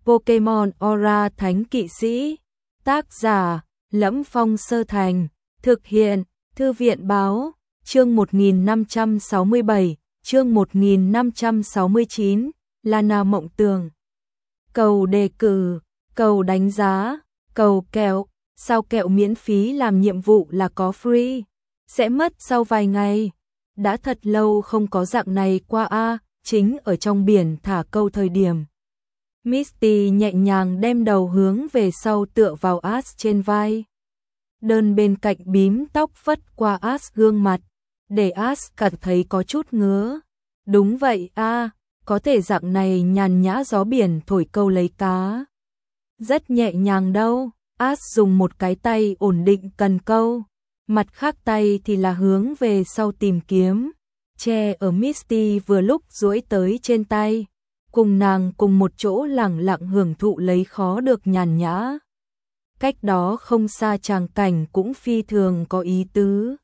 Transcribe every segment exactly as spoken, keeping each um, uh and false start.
Pokemon Aura Thánh Kỵ Sĩ. Tác giả: Lẫm Phong Sơ Thành. Thực hiện: Thư viện Báo. Chương một nghìn năm trăm sáu mươi bảy, chương một nghìn năm trăm sáu mươi chín, Lana Mộng Tường. Cầu đề cử, cầu đánh giá, cầu kẹo, sao kẹo miễn phí làm nhiệm vụ là có free, sẽ mất sau vài ngày. Đã thật lâu không có dạng này qua a, chính ở trong biển thả câu thời điểm. Misty nhẹ nhàng đem đầu hướng về sau tựa vào Ash trên vai. Đơn bên cạnh bím tóc phất qua Ash gương mặt, để Ash cảm thấy có chút ngứa. Đúng vậy a, có thể dạng này nhàn nhã gió biển thổi câu lấy cá. Rất nhẹ nhàng đâu. Ash dùng một cái tay ổn định cần câu, mặt khác tay thì là hướng về sau tìm kiếm, che ở Misty vừa lúc duỗi tới trên tay, cùng nàng cùng một chỗ lẳng lặng hưởng thụ lấy khó được nhàn nhã. Cách đó không xa tràng cảnh cũng phi thường có ý tứ.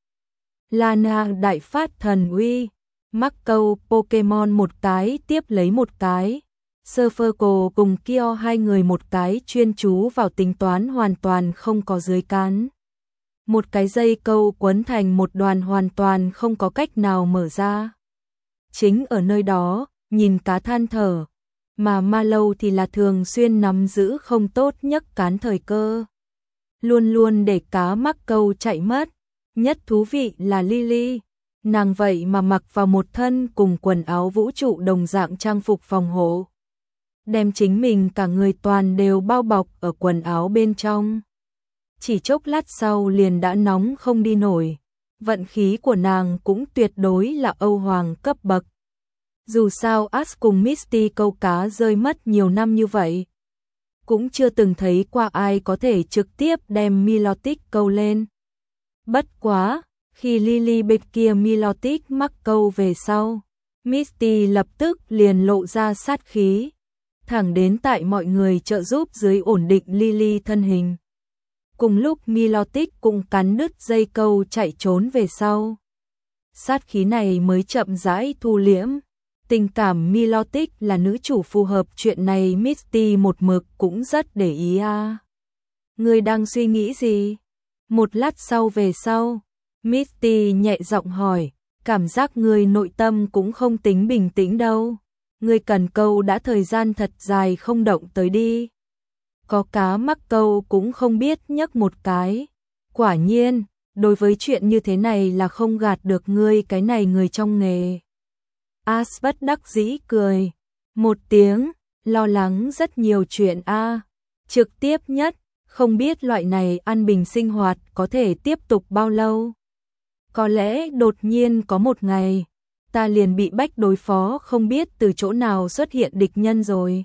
Lana đại phát thần uy, mắc câu Pokemon một cái tiếp lấy một cái. Surferco cùng Kyo hai người một cái chuyên chú vào tính toán hoàn toàn không có dưới cán. Một cái dây câu quấn thành một đoàn hoàn toàn không có cách nào mở ra. Chính ở nơi đó, nhìn cá than thở, mà Mallow thì là thường xuyên nắm giữ không tốt nhấc cán thời cơ. Luôn luôn để cá mắc câu chạy mất. Nhất thú vị là Lily, nàng vậy mà mặc vào một thân cùng quần áo vũ trụ đồng dạng trang phục phòng hộ, đem chính mình cả người toàn đều bao bọc ở quần áo bên trong. Chỉ chốc lát sau liền đã nóng không đi nổi. Vận khí của nàng cũng tuyệt đối là Âu Hoàng cấp bậc. Dù sao Ash cùng Misty câu cá rơi mất nhiều năm như vậy, cũng chưa từng thấy qua ai có thể trực tiếp đem Milotic câu lên. Bất quá, khi Lily bên kia Milotic mắc câu về sau, Misty lập tức liền lộ ra sát khí, thẳng đến tại mọi người trợ giúp dưới ổn định Lily thân hình. Cùng lúc Milotic cũng cắn đứt dây câu chạy trốn về sau. Sát khí này mới chậm rãi thu liễm. Tình cảm Milotic là nữ chủ phù hợp, chuyện này Misty một mực cũng rất để ý a. À. Ngươi đang suy nghĩ gì? Một lát sau về sau, Misty nhẹ giọng hỏi, cảm giác ngươi nội tâm cũng không tính bình tĩnh đâu. Ngươi cần câu đã thời gian thật dài không động tới đi. Có cá mắc câu cũng không biết nhấc một cái. Quả nhiên, đối với chuyện như thế này là không gạt được ngươi cái này người trong nghề. Ash bất đắc dĩ cười một tiếng, lo lắng rất nhiều chuyện a. À. Trực tiếp nhất, không biết loại này an bình sinh hoạt có thể tiếp tục bao lâu. Có lẽ đột nhiên có một ngày, ta liền bị bách đối phó không biết từ chỗ nào xuất hiện địch nhân rồi.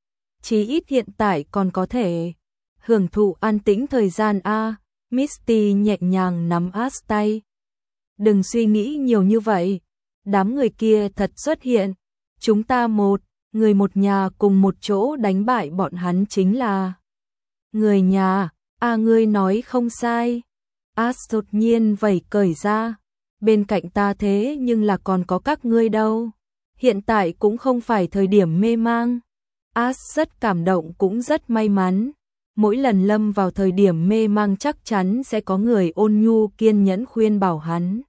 Chí ít hiện tại còn có thể hưởng thụ an tĩnh thời gian a. À. Misty nhẹ nhàng nắm Ash tay. Đừng suy nghĩ nhiều như vậy. Đám người kia thật xuất hiện. Chúng ta một, người một nhà cùng một chỗ đánh bại bọn hắn chính là người nhà. À, ngươi nói không sai. Ash đột nhiên vẩy cởi ra. Bên cạnh ta thế nhưng là còn có các ngươi đâu. Hiện tại cũng không phải thời điểm mê mang. Ash rất cảm động cũng rất may mắn. Mỗi lần lâm vào thời điểm mê mang chắc chắn sẽ có người ôn nhu kiên nhẫn khuyên bảo hắn.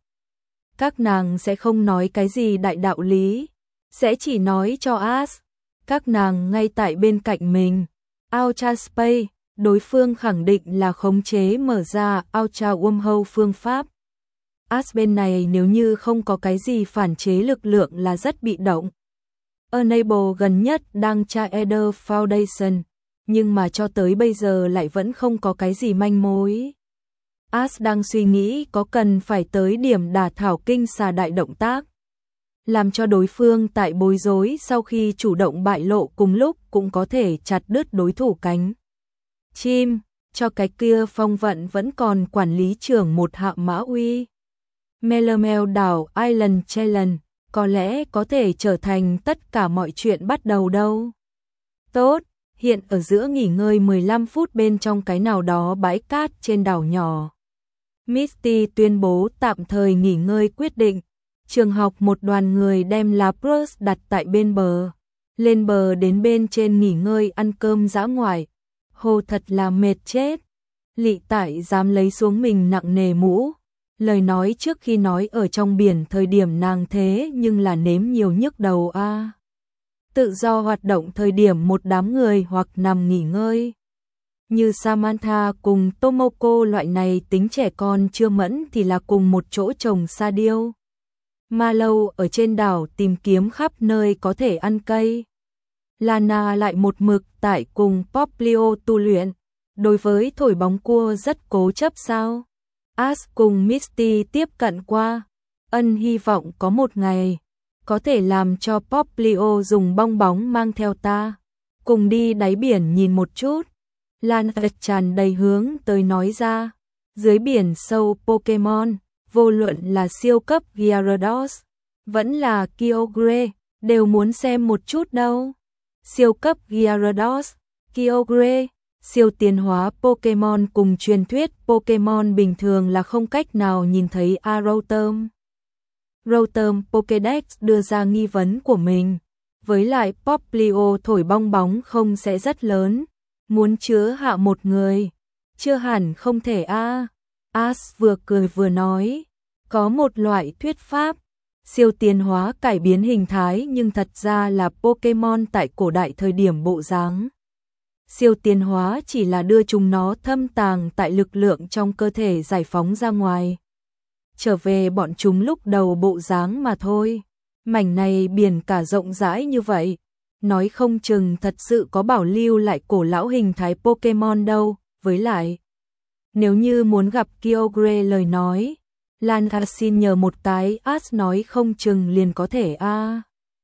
Các nàng sẽ không nói cái gì đại đạo lý, sẽ chỉ nói cho Ash. Các nàng ngay tại bên cạnh mình. Ultra Space, đối phương khẳng định là khống chế mở ra Ultra Wormhole phương pháp. Ash bên này nếu như không có cái gì phản chế lực lượng là rất bị động. Enable gần nhất đang tra Eder Foundation, nhưng mà cho tới bây giờ lại vẫn không có cái gì manh mối. Ash đang suy nghĩ có cần phải tới điểm đả thảo kinh xà đại động tác, làm cho đối phương tại bối rối sau khi chủ động bại lộ cùng lúc cũng có thể chặt đứt đối thủ cánh chim, cho cái kia phong vận vẫn còn quản lý trưởng một Hạ Mã Uy. Melamel đảo Island Challenge có lẽ có thể trở thành tất cả mọi chuyện bắt đầu đâu. Tốt, hiện ở giữa nghỉ ngơi mười lăm phút bên trong cái nào đó bãi cát trên đảo nhỏ. Misty tuyên bố tạm thời nghỉ ngơi quyết định. Trường học một đoàn người đem Lapras đặt tại bên bờ. lên bờ đến bên trên nghỉ ngơi ăn cơm dã ngoại. Hồ thật là mệt chết. Lị Tại dám lấy xuống mình nặng nề mũ. Lời nói trước khi nói ở trong biển thời điểm nàng thế nhưng là nếm nhiều nhức đầu a. À. Tự do hoạt động thời điểm một đám người hoặc nằm nghỉ ngơi. Như Samantha cùng Tomoko loại này tính trẻ con chưa mẫn thì là cùng một chỗ trồng sa điêu. Ma Lâu ở trên đảo tìm kiếm khắp nơi có thể ăn cây. Lana lại một mực tại cùng Poplio tu luyện. Đối với thổi bóng cua rất cố chấp sao? Ash cùng Misty tiếp cận qua. Ân hy vọng có một ngày có thể làm cho Poplio dùng bong bóng mang theo ta. Cùng đi đáy biển nhìn một chút. Lan tràn đầy hướng tới nói ra. Dưới biển sâu Pokemon, vô luận là siêu cấp Gyarados, vẫn là Kyogre, đều muốn xem một chút đâu. Siêu cấp Gyarados, Kyogre, siêu tiến hóa Pokemon cùng truyền thuyết Pokemon bình thường là không cách nào nhìn thấy a Rotom. Rotom Pokédex đưa ra nghi vấn của mình. Với lại Poplio thổi bong bóng không sẽ rất lớn. Muốn chứa hạ một người. Chưa hẳn không thể a. À. Ash vừa cười vừa nói. Có một loại thuyết pháp. Siêu tiến hóa cải biến hình thái nhưng thật ra là Pokemon tại cổ đại thời điểm bộ dáng. Siêu tiến hóa chỉ là đưa chúng nó thâm tàng tại lực lượng trong cơ thể giải phóng ra ngoài. Trở về bọn chúng lúc đầu bộ dáng mà thôi. Mảnh này biển cả rộng rãi như vậy. Nói không chừng thật sự có bảo lưu lại cổ lão hình thái Pokemon đâu. Với lại, nếu như muốn gặp Kyogre lời nói, Lana xin nhờ một cái Ash nói không chừng liền có thể a. À.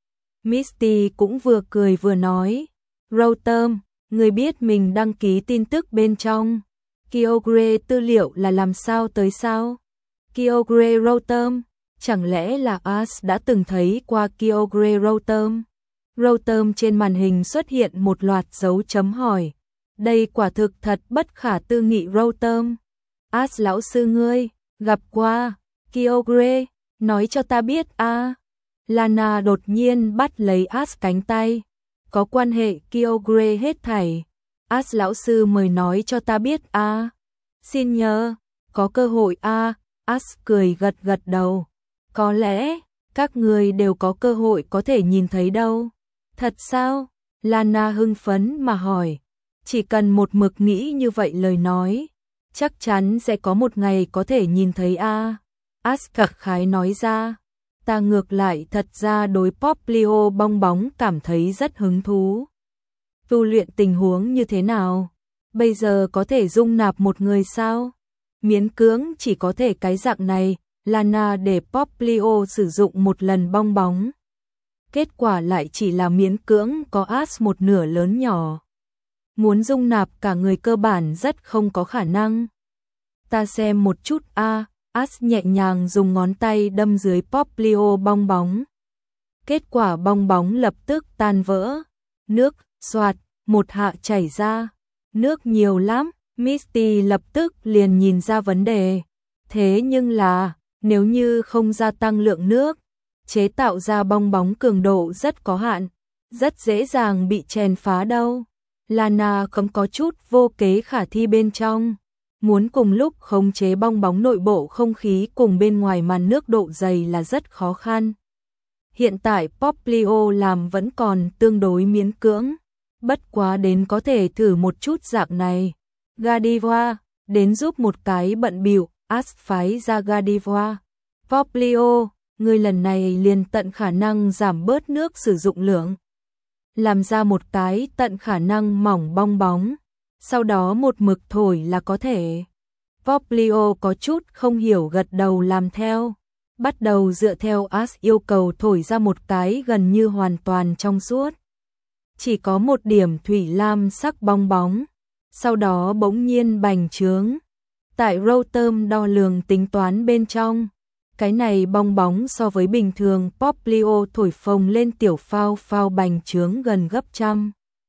Misty cũng vừa cười vừa nói. Rotom, người biết mình đăng ký tin tức bên trong. Kyogre tư liệu là làm sao tới sao? Kyogre Rotom, chẳng lẽ là Ash đã từng thấy qua Kyogre Rotom? Rotom trên màn hình xuất hiện một loạt dấu chấm hỏi. Đây quả thực thật bất khả tư nghị Rotom. Ash lão sư ngươi, gặp qua, Kyogre, nói cho ta biết a. À. Lana đột nhiên bắt lấy Ash cánh tay. Có quan hệ Kyogre hết thảy. Ash lão sư mời nói cho ta biết a. À. Xin nhờ, có cơ hội a. À. Ash cười gật gật đầu. Có lẽ, các người đều có cơ hội có thể nhìn thấy đâu. Thật sao? Lana hưng phấn mà hỏi. Chỉ cần một mực nghĩ như vậy lời nói, chắc chắn sẽ có một ngày có thể nhìn thấy a. À. Ash khặc khái nói ra. Ta ngược lại thật ra đối Poplio bong bóng cảm thấy rất hứng thú. Tu luyện tình huống như thế nào? Bây giờ có thể dung nạp một người sao? Miễn cưỡng chỉ có thể cái dạng này, Lana để Poplio sử dụng một lần bong bóng. Kết quả lại chỉ là miễn cưỡng có Ash một nửa lớn nhỏ. Muốn dung nạp cả người cơ bản rất không có khả năng. Ta xem một chút a. À, Ash nhẹ nhàng dùng ngón tay đâm dưới Poplio bong bóng. Kết quả bong bóng lập tức tan vỡ. Nước, xoạt, một hạ chảy ra. Nước nhiều lắm. Misty lập tức liền nhìn ra vấn đề. Thế nhưng là, nếu như không gia tăng lượng nước, chế tạo ra bong bóng cường độ rất có hạn, rất dễ dàng bị chèn phá đâu. Lana không có chút vô kế khả thi bên trong. Muốn cùng lúc khống chế bong bóng nội bộ không khí cùng bên ngoài màn nước độ dày là rất khó khăn. Hiện tại Poplio làm vẫn còn tương đối miễn cưỡng. Bất quá đến có thể thử một chút dạng này. Gardevoir, đến giúp một cái bận bịu, Ash phái ra Gardevoir. Poplio, người lần này liền tận khả năng giảm bớt nước sử dụng lượng. Làm ra một cái tận khả năng mỏng bong bóng. Sau đó một mực thổi là có thể. Poplio có chút không hiểu gật đầu làm theo. Bắt đầu dựa theo Ash yêu cầu thổi ra một cái gần như hoàn toàn trong suốt. Chỉ có một điểm thủy lam sắc bong bóng. Sau đó bỗng nhiên bành trướng. Tại Rotom đo lường tính toán bên trong. Cái này bong bóng so với bình thường Poplio thổi phồng lên tiểu phao phao bành trướng gần gấp trăm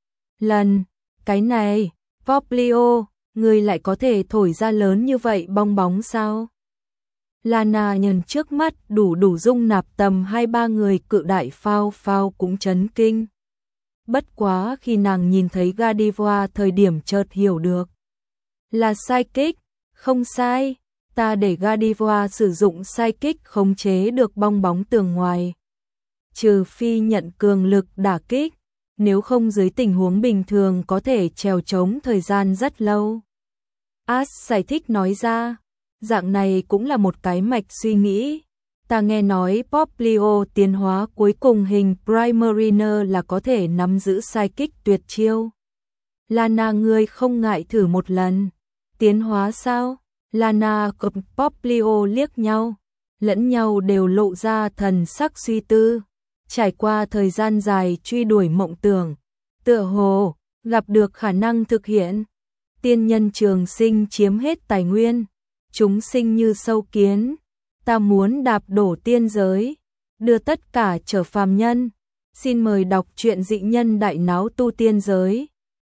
lần. Cái này, Poplio, người lại có thể thổi ra lớn như vậy bong bóng sao? Lana nhìn trước mắt đủ đủ dung nạp tầm hai ba người cự đại phao phao cũng chấn kinh. bất quá khi nàng nhìn thấy Gardevoir thời điểm chợt hiểu được. Là psychic, không sai, ta để Gardevoir sử dụng psychic khống chế được bong bóng tường ngoài. Trừ phi nhận cường lực đả kích, nếu không dưới tình huống bình thường có thể trèo trống thời gian rất lâu. Ash giải thích nói ra, dạng này cũng là một cái mạch suy nghĩ. Ta nghe nói Poplio tiến hóa cuối cùng hình Primariner là có thể nắm giữ psychic tuyệt chiêu. Lana ngươi không ngại thử một lần. Tiến hóa sao? Lana cùng Poplio liếc nhau, lẫn nhau đều lộ ra thần sắc suy tư. Trải qua thời gian dài truy đuổi mộng tưởng, tựa hồ gặp được khả năng thực hiện. Tiên nhân trường sinh chiếm hết tài nguyên, chúng sinh như sâu kiến. Ta muốn đạp đổ tiên giới, đưa tất cả trở phàm nhân. Xin mời đọc truyện Dị Nhân Đại Náo Tu Tiên Giới.